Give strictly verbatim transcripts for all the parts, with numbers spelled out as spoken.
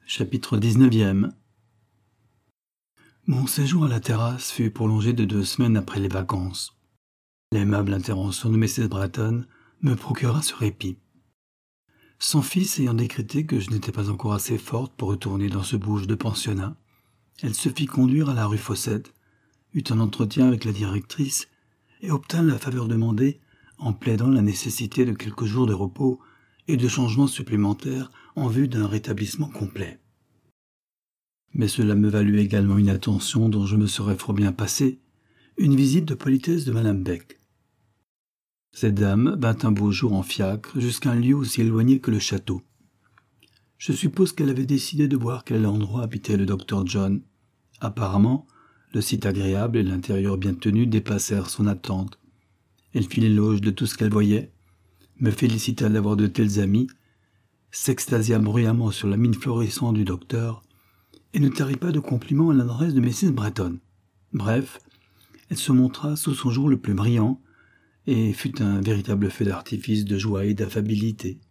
Chapitre dix-neuvième. Mon séjour à la terrasse fut prolongé de deux semaines après les vacances. L'aimable intervention de missus Bretton me procura ce répit. Son fils ayant décrété que je n'étais pas encore assez forte pour retourner dans ce bouge de pensionnat, elle se fit conduire à la rue Fossette, eut un entretien avec la directrice et obtint la faveur demandée en plaidant la nécessité de quelques jours de repos et de changements supplémentaires en vue d'un rétablissement complet. Mais cela me valut également une attention dont je me serais fort bien passé, une visite de politesse de Madame Beck. Cette dame vint un beau jour en fiacre jusqu'à un lieu aussi éloigné que le château. Je suppose qu'elle avait décidé de voir quel endroit habitait le docteur John. Apparemment, le site agréable et l'intérieur bien tenu dépassèrent son attente. Elle fit l'éloge de tout ce qu'elle voyait, me félicita d'avoir de tels amis, s'extasia bruyamment sur la mine florissante du docteur, et ne tarit pas de compliments à l'adresse de missus Bretton. Bref, elle se montra sous son jour le plus brillant, et fut un véritable feu d'artifice de joie et d'affabilité.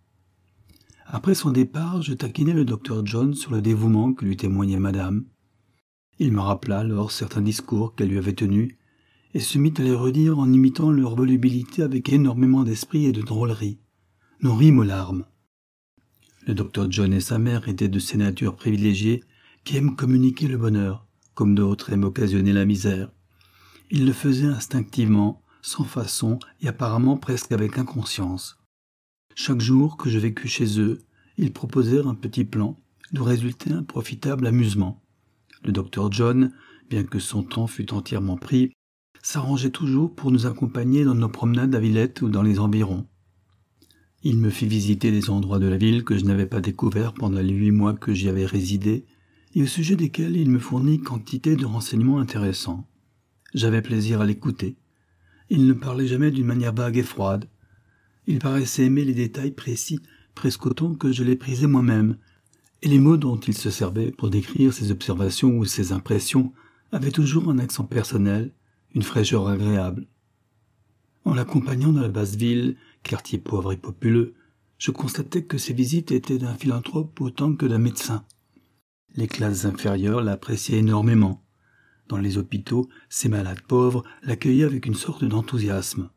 Après son départ, je taquinai le docteur John sur le dévouement que lui témoignait madame. Il me rappela alors certains discours qu'elle lui avait tenus, et se mit à les redire en imitant leur volubilité avec énormément d'esprit et de drôlerie. Nous rîmes aux larmes. Le docteur John et sa mère étaient de ces natures privilégiées qui aiment communiquer le bonheur, comme d'autres aiment occasionner la misère. Ils le faisaient instinctivement, sans façon et apparemment presque avec inconscience. Chaque jour que je vécus chez eux, ils proposèrent un petit plan, d'où résultait un profitable amusement. Le docteur John, bien que son temps fût entièrement pris, s'arrangeait toujours pour nous accompagner dans nos promenades à Villette ou dans les environs. Il me fit visiter des endroits de la ville que je n'avais pas découverts pendant les huit mois que j'y avais résidé, et au sujet desquels il me fournit quantité de renseignements intéressants. J'avais plaisir à l'écouter. Il ne parlait jamais d'une manière vague et froide. Il paraissait aimer les détails précis presque autant que je les prisais moi-même, et les mots dont il se servait pour décrire ses observations ou ses impressions avaient toujours un accent personnel, une fraîcheur agréable. En l'accompagnant dans la basse ville, quartier pauvre et populeux, je constatais que ses visites étaient d'un philanthrope autant que d'un médecin. Les classes inférieures l'appréciaient énormément. Dans les hôpitaux, ces malades pauvres l'accueillaient avec une sorte d'enthousiasme.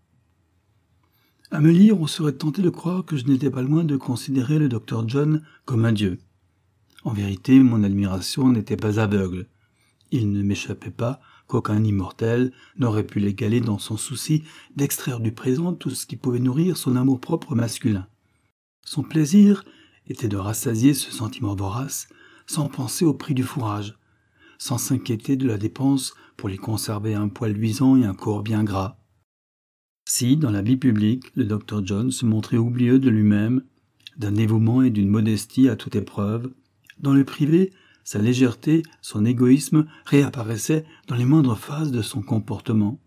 À me lire, on serait tenté de croire que je n'étais pas loin de considérer le docteur John comme un dieu. En vérité, mon admiration n'était pas aveugle. Il ne m'échappait pas qu'aucun immortel n'aurait pu l'égaler dans son souci d'extraire du présent tout ce qui pouvait nourrir son amour-propre masculin. Son plaisir était de rassasier ce sentiment vorace sans penser au prix du fourrage, sans s'inquiéter de la dépense pour lui conserver un poil luisant et un corps bien gras. Si, dans la vie publique, le docteur John se montrait oublieux de lui-même, d'un dévouement et d'une modestie à toute épreuve, dans le privé, sa légèreté, son égoïsme réapparaissaient dans les moindres phases de son comportement.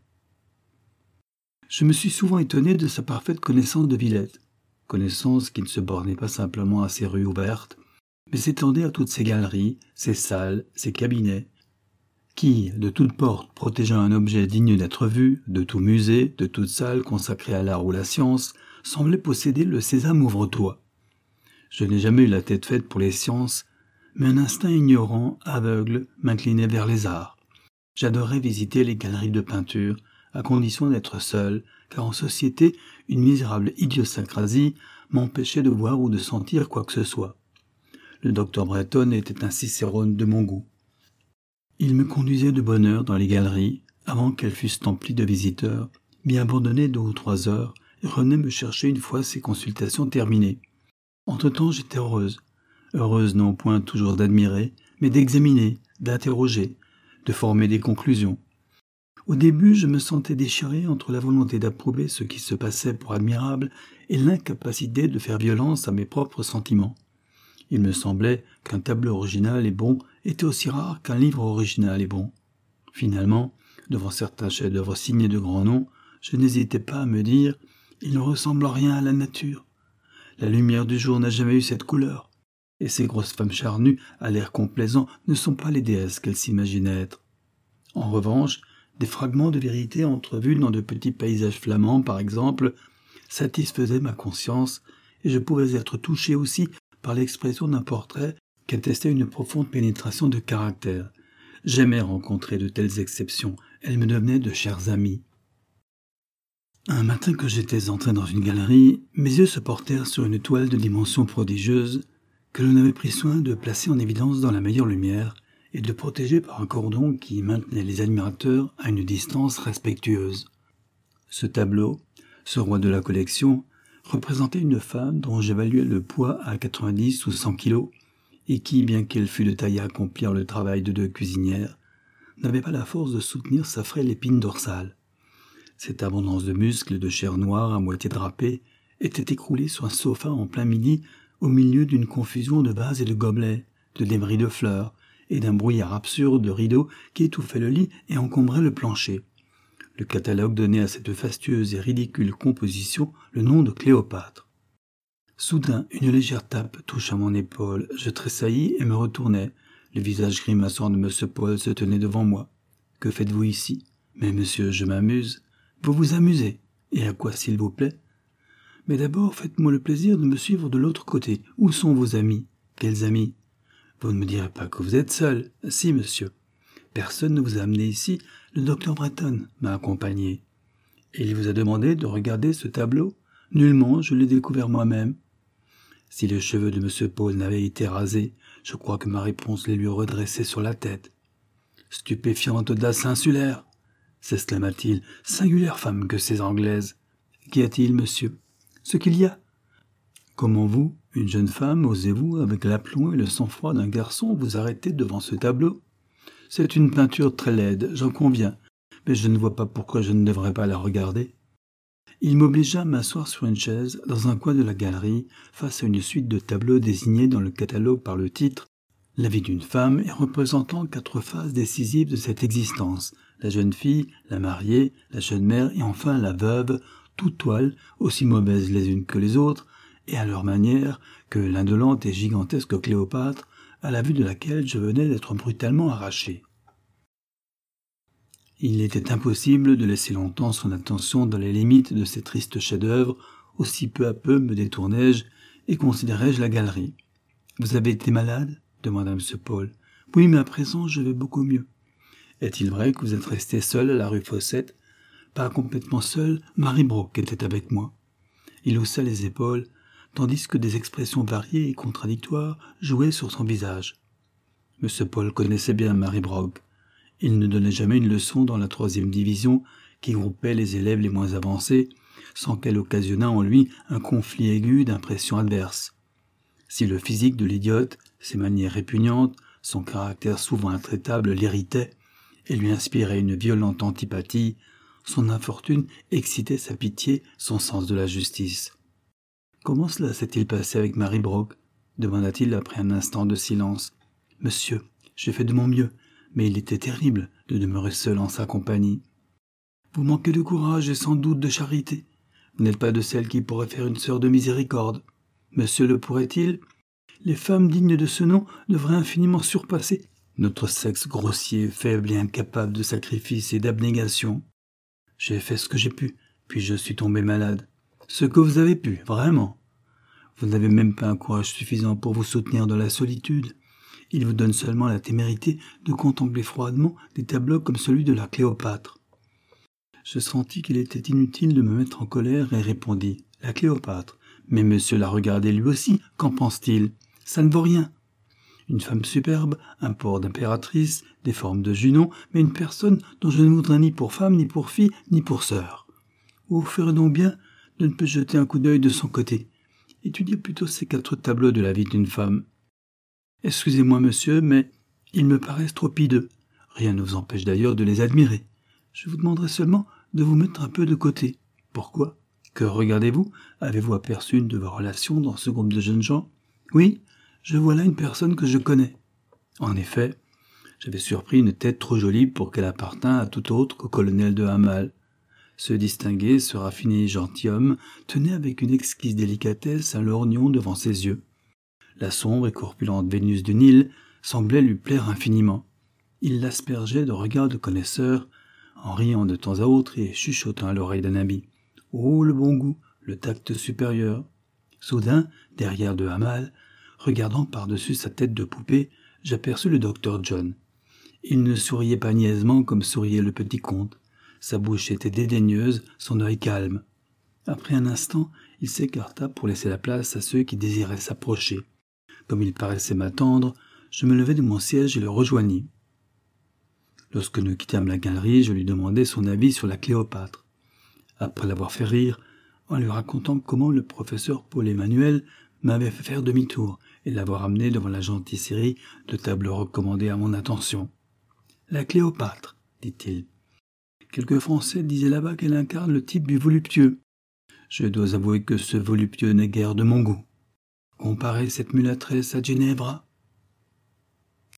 Je me suis souvent étonné de sa parfaite connaissance de Villette, connaissance qui ne se bornait pas simplement à ses rues ouvertes, mais s'étendait à toutes ses galeries, ses salles, ses cabinets, qui, de toute porte protégeant un objet digne d'être vu, de tout musée, de toute salle consacrée à l'art ou la science, semblait posséder le sésame ouvre-toi. Je n'ai jamais eu la tête faite pour les sciences, mais un instinct ignorant, aveugle, m'inclinait vers les arts. J'adorais visiter les galeries de peinture, à condition d'être seul, car en société, une misérable idiosyncrasie m'empêchait de voir ou de sentir quoi que ce soit. Le docteur Bretton était un cicérone de mon goût. Il me conduisait de bonne heure dans les galeries, avant qu'elles fussent emplies de visiteurs, m'y abandonnait deux ou trois heures, et revenait me chercher une fois ses consultations terminées. Entre-temps, j'étais heureuse. Heureuse non point toujours d'admirer, mais d'examiner, d'interroger, de former des conclusions. Au début, je me sentais déchiré entre la volonté d'approuver ce qui se passait pour admirable et l'incapacité de faire violence à mes propres sentiments. Il me semblait qu'un tableau original et bon était aussi rare qu'un livre original et bon. Finalement, devant certains chefs-d'œuvre signés de grands noms, je n'hésitais pas à me dire « il ne ressemble à rien à la nature. La lumière du jour n'a jamais eu cette couleur. » Et ces grosses femmes charnues, à l'air complaisant, ne sont pas les déesses qu'elles s'imaginent être. En revanche, des fragments de vérité entrevus dans de petits paysages flamands, par exemple, satisfaisaient ma conscience, et je pouvais être touché aussi par l'expression d'un portrait qu'attestait une profonde pénétration de caractère. Jamais rencontré de telles exceptions, elles me devenaient de chers amis. Un matin que j'étais entré dans une galerie, mes yeux se portèrent sur une toile de dimensions prodigieuses que l'on avait pris soin de placer en évidence dans la meilleure lumière et de protéger par un cordon qui maintenait les admirateurs à une distance respectueuse. Ce tableau, ce roi de la collection, représentait une femme dont j'évaluais le poids à quatre-vingt-dix ou cent kilos et qui, bien qu'elle fût de taille à accomplir le travail de deux cuisinières, n'avait pas la force de soutenir sa frêle épine dorsale. Cette abondance de muscles et de chair noire à moitié drapée était écroulée sur un sofa en plein midi au milieu d'une confusion de vases et de gobelets, de débris de fleurs et d'un brouillard absurde de rideaux qui étouffait le lit et encombrait le plancher. Le catalogue donnait à cette fastueuse et ridicule composition le nom de Cléopâtre. Soudain, une légère tape toucha mon épaule, je tressaillis et me retournai. Le visage grimaçant de M. Paul se tenait devant moi. « Que faites-vous ici ?»« Mais monsieur, je m'amuse. »« Vous vous amusez. Et à quoi, s'il vous plaît ?»« Mais d'abord, faites-moi le plaisir de me suivre de l'autre côté. Où sont vos amis ?»« Quels amis ?»« Vous ne me direz pas que vous êtes seul. »« Si, monsieur. Personne ne vous a amené ici. Le docteur Breton m'a accompagné. »« Et il vous a demandé de regarder ce tableau ?»« Nullement, je l'ai découvert moi-même. » Si les cheveux de M. Paul n'avaient été rasés, je crois que ma réponse les lui redressait sur la tête. « Stupéfiante audace insulaire !» s'exclama-t-il. « Singulière femme que ces Anglaises !»« Qu'y a-t-il, monsieur ?»« Ce qu'il y a. » « Comment vous, une jeune femme, osez-vous, avec l'aplomb et le sang-froid d'un garçon, vous arrêter devant ce tableau ? C'est une peinture très laide, j'en conviens, mais je ne vois pas pourquoi je ne devrais pas la regarder. » Il m'obligea à m'asseoir sur une chaise, dans un coin de la galerie, face à une suite de tableaux désignés dans le catalogue par le titre « La vie d'une femme » et représentant quatre phases décisives de cette existence, la jeune fille, la mariée, la jeune mère et enfin la veuve, toutes toiles, aussi mauvaises les unes que les autres, et à leur manière que l'indolente et gigantesque Cléopâtre, à la vue de laquelle je venais d'être brutalement arraché. Il était impossible de laisser longtemps son attention dans les limites de ces tristes chefs-d'œuvre, aussi peu à peu me détournai-je et considérai-je la galerie. « Vous avez été malade ?» demanda M. Paul. « Oui, mais à présent je vais beaucoup mieux. »« Est-il vrai que vous êtes resté seul à la rue Fossette ?»« Pas complètement seul, Marie Broc était avec moi. » Il haussa les épaules, tandis que des expressions variées et contradictoires jouaient sur son visage. M. Paul connaissait bien Marie Broc. Il ne donnait jamais une leçon dans la troisième division qui groupait les élèves les moins avancés, sans qu'elle occasionnât en lui un conflit aigu d'impressions adverses. Si le physique de l'idiote, ses manières répugnantes, son caractère souvent intraitable l'irritaient et lui inspirait une violente antipathie, son infortune excitait sa pitié, son sens de la justice. « Comment cela s'est-il passé avec Marie Broc ?» demanda-t-il après un instant de silence. « Monsieur, j'ai fait de mon mieux, mais il était terrible de demeurer seul en sa compagnie. Vous manquez de courage et sans doute de charité. Vous n'êtes pas de celles qui pourraient faire une sœur de miséricorde. Monsieur le pourrait-il ? Les femmes dignes de ce nom devraient infiniment surpasser notre sexe grossier, faible et incapable de sacrifice et d'abnégation. J'ai fait ce que j'ai pu, puis je suis tombé malade. Ce que vous avez pu, vraiment. Vous n'avez même pas un courage suffisant pour vous soutenir dans la solitude. Il vous donne seulement la témérité de contempler froidement des tableaux comme celui de la Cléopâtre. » Je sentis qu'il était inutile de me mettre en colère et répondis « La Cléopâtre. Mais monsieur l'a regardé lui aussi, qu'en pense-t-il ? Ça ne vaut rien. Une femme superbe, un port d'impératrice, des formes de Junon, mais une personne dont je ne voudrais ni pour femme, ni pour fille, ni pour sœur. Vous ferez donc bien de ne pas jeter un coup d'œil de son côté. Étudiez plutôt ces quatre tableaux de la vie d'une femme. Excusez-moi, monsieur, mais ils me paraissent trop hideux. Rien ne vous empêche d'ailleurs de les admirer. Je vous demanderai seulement de vous mettre un peu de côté. Pourquoi ? Que regardez-vous ? Avez-vous aperçu une de vos relations dans ce groupe de jeunes gens ? Oui, je vois là une personne que je connais. En effet, j'avais surpris une tête trop jolie pour qu'elle appartînt à tout autre qu'au colonel de Hamal. Ce distingué, ce raffiné gentilhomme tenait avec une exquise délicatesse un lorgnon devant ses yeux. La sombre et corpulente Vénus du Nil semblait lui plaire infiniment. Il l'aspergeait de regards de connaisseur, en riant de temps à autre et chuchotant à l'oreille d'un ami. Oh, le bon goût, le tact supérieur. Soudain, derrière de Hamal, Regardant par-dessus sa tête de poupée, j'aperçus le docteur John. Il ne souriait pas niaisement comme souriait le petit comte. Sa bouche était dédaigneuse, son œil calme. Après un instant, il s'écarta pour laisser la place à ceux qui désiraient s'approcher. Comme il paraissait m'attendre, je me levai de mon siège et le rejoignis. Lorsque nous quittâmes la galerie, je lui demandai son avis sur la Cléopâtre. Après l'avoir fait rire, en lui racontant comment le professeur Paul Emmanuel m'avait fait faire demi-tour et l'avoir amené devant la gentille série de tableaux recommandés à mon attention. « La Cléopâtre, dit-il. Quelques Français disaient là-bas qu'elle incarne le type du voluptueux. Je dois avouer que ce voluptueux n'est guère de mon goût. Comparez cette mulâtresse à Ginevra.